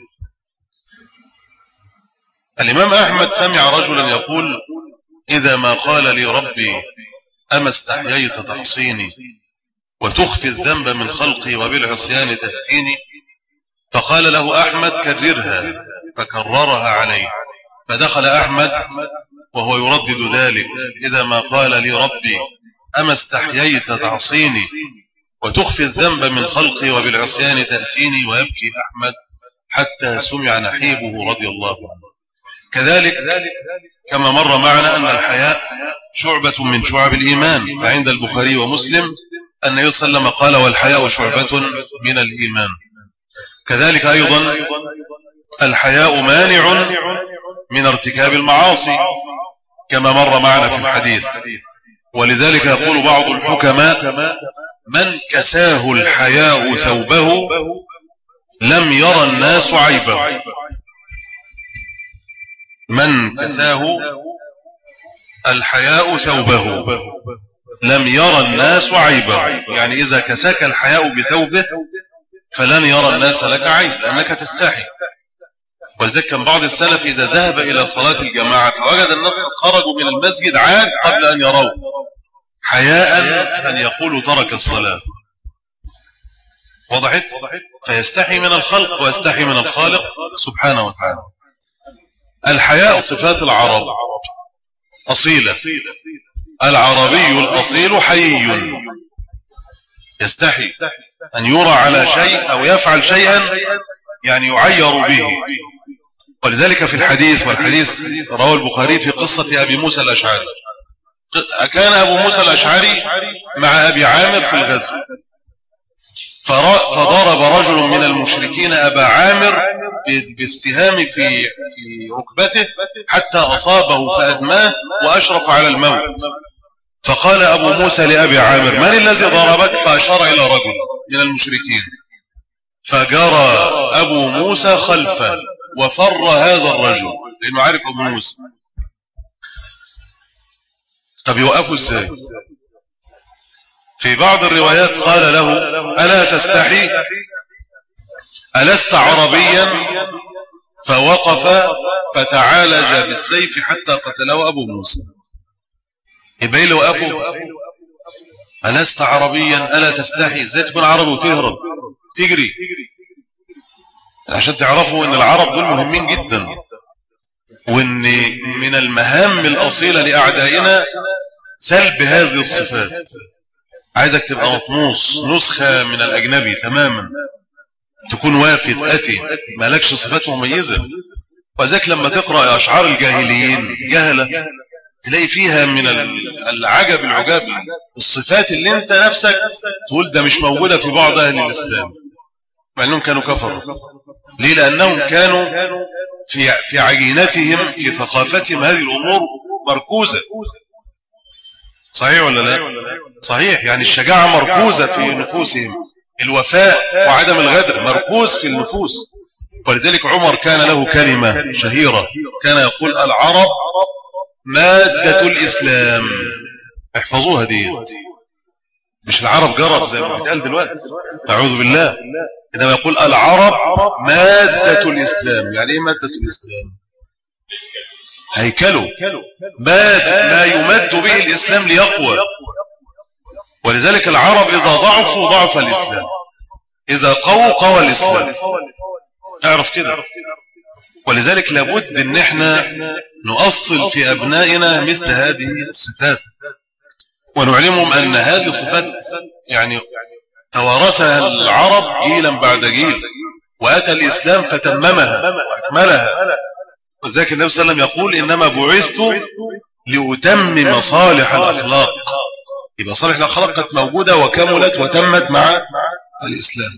الإمام أحمد سمع رجلا يقول: إذا ما قال لي ربي أما استحييت تعصيني وتخفي الذنب من خلقي وبالعصيان تأتيني؟ فقال له أحمد: كررها، فكررها عليه، فدخل أحمد وهو يردد ذلك: إذا ما قال لي ربي أما استحييت تعصيني وتخفي الذنب من خلقي وبالعصيان تأتيني. ويبكي أحمد حتى سمع نحيبه رضي الله عنه. كذلك كما مر معنا أن الحياء شعبة من شعب الإيمان، فعند البخاري ومسلم أن النبي صلى الله عليه وسلم قال: والحياء شعبة من الإيمان. كذلك أيضا الحياء مانع من ارتكاب المعاصي كما مر معنا في الحديث. ولذلك يقول بعض الحكماء: من كساه الحياء ثوبه لم يرى الناس عيبه. من كساه الحياء ثوبه لم يرى الناس عيبه، يعني إذا كساك الحياء بثوبه فلن يرى الناس لك عيب، لأنك تستحي. ولذلك كان بعض السلف إذا ذهب إلى صلاة الجماعة فوجد الناس قد خرجوا من المسجد عاد قبل أن يروا، حياء أن يقولوا ترك الصلاة. وضحت؟ فيستحي من الخلق ويستحي من الخالق سبحانه وتعالى. الحياء صفات العرب، أصيلة. العربي الأصيل حيي يستحي أن يرى على شيء أو يفعل شيئا يعني يعير به. ولذلك في الحديث، والحديث رواه البخاري في قصة أبي موسى الأشعري، كان أبو موسى الأشعري مع أبي عامر في الغزو، فضرب رجل من المشركين أبا عامر بالسهام في في ركبته حتى أصابه فأدماه وأشرف على الموت. فقال أبو موسى لأبي عامر: من الذي ضربك؟ فأشار إلى رجل من المشركين، فجرى أبو موسى خلفه وفر هذا الرجل لأنه عارف أبو موسى. طب يوقفوا ازاي؟ في بعض الروايات قال له: ألا تستحي؟ ألست عربيا؟ فوقف فتعالج بالسيف حتى قتله أبو موسى. يبقى اللي وقفوا: ألست عربيا؟ ألا تستحي؟ ازاي تكون عربي وتهرب تجري؟ عشان تعرفوا ان العرب دول مهمين جدا، وان من المهام الأصيلة لأعدائنا سلب هذه الصفات. عايزك تبقى مطموس، نسخة من الأجنبي تماما، تكون وافد أتي، ما لكش صفات مميزة. وذلك لما تقرأ أشعار الجاهليين جهلة تلاقي فيها من العجب العجاب الصفات اللي انت نفسك تقول ده مش موجودة في بعض أهل الإسلام، مع أنهم كانوا كفروا. ليه؟ لأنهم كانوا في في عجينتهم في ثقافتهم هذه الأمور مركوزة. صحيح ولا لا؟ صحيح. يعني الشجاعة مركوزة في نفوسهم، الوفاء وعدم الغدر مركوز في النفوس. ولذلك عمر كان له كلمة شهيرة، كان يقول: العرب مادة الإسلام. احفظوها دي، مش العرب جرب زي ما بيتقال دلوقتي، أعوذ بالله. إنما يقول العرب مادة الإسلام. يعني إيه مادة الإسلام؟ هيكله، ماد ما يمد به الإسلام ليقوى. ولذلك العرب إذا ضعفوا ضعف الإسلام، إذا قووا قوى الإسلام. اعرف كده. ولذلك لابد ان احنا نؤصل في أبنائنا مثل هذه الصفات، ونعلمهم أن هذه الصفات يعني توارثها العرب جيلا بعد جيل، وأتى الإسلام فتممها وأكملها. وذلك النبي صلى الله عليه وسلم يقول: إنما بعثت لأتمم صالح الأخلاق. يبقى صالح الأخلاق كانت موجودة وكملت وتمت مع الإسلام.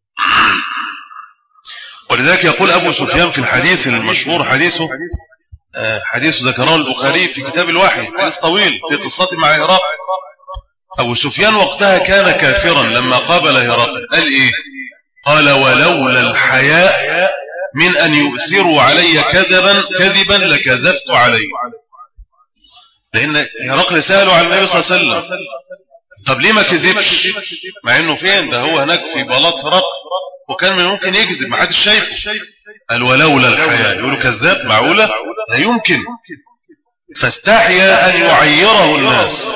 ولذلك يقول أبو سفيان في الحديث المشهور، حديثه حديث ذكره البخاري في كتاب الوحي، حديث طويل في قصة مع هرقل. أبو سفيان وقتها كان كافرا لما قابل هرقل، قال إيه؟ قال: ولولا الحياء من أن يؤثروا علي كذبا كذبا لكذبت عليه. لأن هرقل سألوا عن النبي صلى الله عليه وسلم، طب ليه ما كذبش؟ مع أنه فين ده؟ هو هناك في بلاط هرقل، وكان من ممكن يكذب، ما حدش شايفه. قال: ولولا الحياء. يقولوا كذاب؟ معقولة؟ لا يمكن. فاستحيا أن يعيره الناس.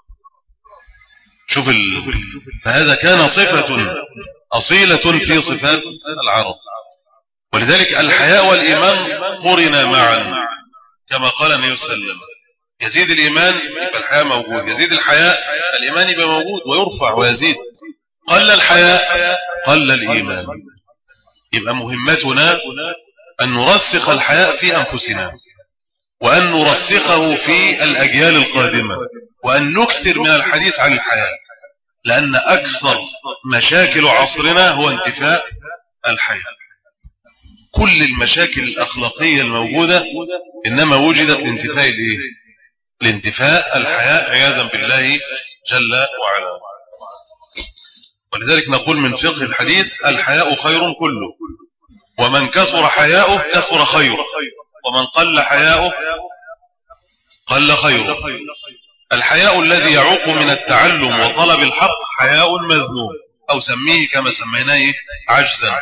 شوف ال... فهذا كان صفة أصيلة في صفات العرب. ولذلك الحياء والإيمان قرنا معا، كما قال النبي صلى الله عليه وسلم: يزيد الإيمان يبقى الحياء موجود، يزيد الحياء الإيمان يبقى موجود ويرفع ويزيد. قل الحياء قل الإيمان. يبقى مهمتنا أن نرسخ الحياء في أنفسنا، وأن نرسخه في الأجيال القادمة، وأن نكثر من الحديث عن الحياء، لأن أكثر مشاكل عصرنا هو انتفاء الحياء. كل المشاكل الأخلاقية الموجودة إنما وجدت لانتفاء الإيه؟ لانتفاء الحياء عياذا بالله جل وعلا. ولذلك نقول من فقه الحديث: الحياء خير كله، ومن كثر حياؤه كثر خيره، ومن قل حياؤه قل خيره. الحياء الذي يعوق من التعلم وطلب الحق حياء مذموم، أو سميه كما سميناه عجزا.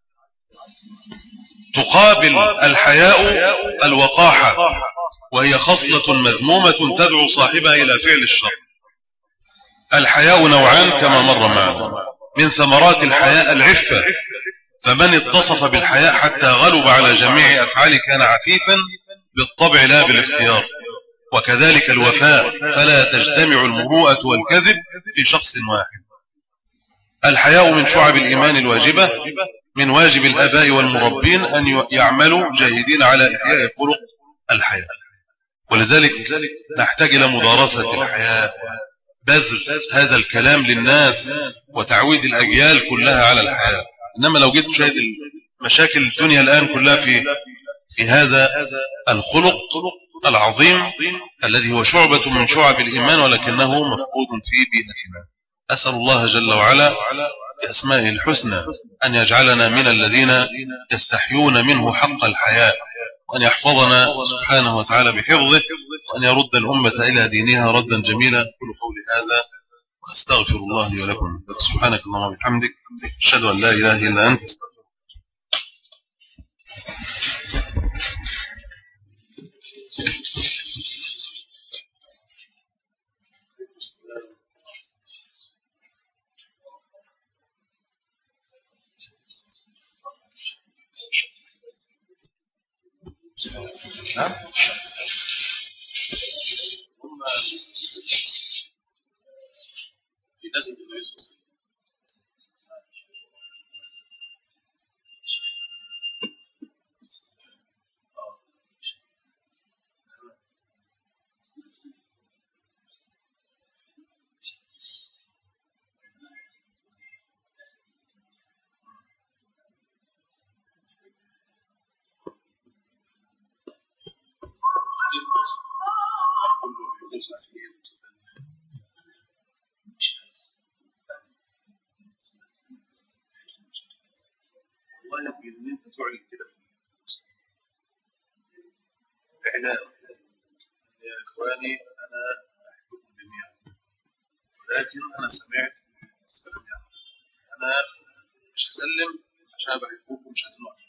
تقابل الحياء الوقاحة، وهي خصلة مذمومة تدعو صاحبها إلى فعل الشر. الحياء نوعان كما مر معنا. من ثمرات الحياء العفة، فمن اتصف بالحياء حتى غلب على جميع أفعاله كان عفيفا بالطبع لا بالاختيار. وكذلك الوفاء، فلا تجتمع المروءة والكذب في شخص واحد. الحياء من شعب الإيمان الواجبة، من واجب الآباء والمربين أن يعملوا جاهدين على إحياء خلق الحياء، ولذلك نحتاج إلى مدارسة الحياء، بذل هذا الكلام للناس وتعويد الأجيال كلها على الحياء. إنما لو جيت تشاهد مشاكل الدنيا الآن كلها في في هذا الخلق العظيم الذي هو شعبة من شعب الإيمان ولكنه مفقود في بيئتنا. أسأل الله جل وعلا بأسمائه الحسنى أن يجعلنا من الذين يستحيون منه حق الحياء، وأن يحفظنا سبحانه وتعالى بحفظه، وأن يرد الأمة إلى دينها ردا جميلا. كل قولي هذا وأستغفر الله لي ولكم. سبحانك اللهم وبحمدك، أشهد أن لا إله إلا أنت. نعم في ناس والله يبقى ان انت تعلن كده في اعلان يا اخواني انا احبكم جميعا، ولكن انا سمعت السلام يعني انا مش هسلم عشان انا بحبكم، مش عايزين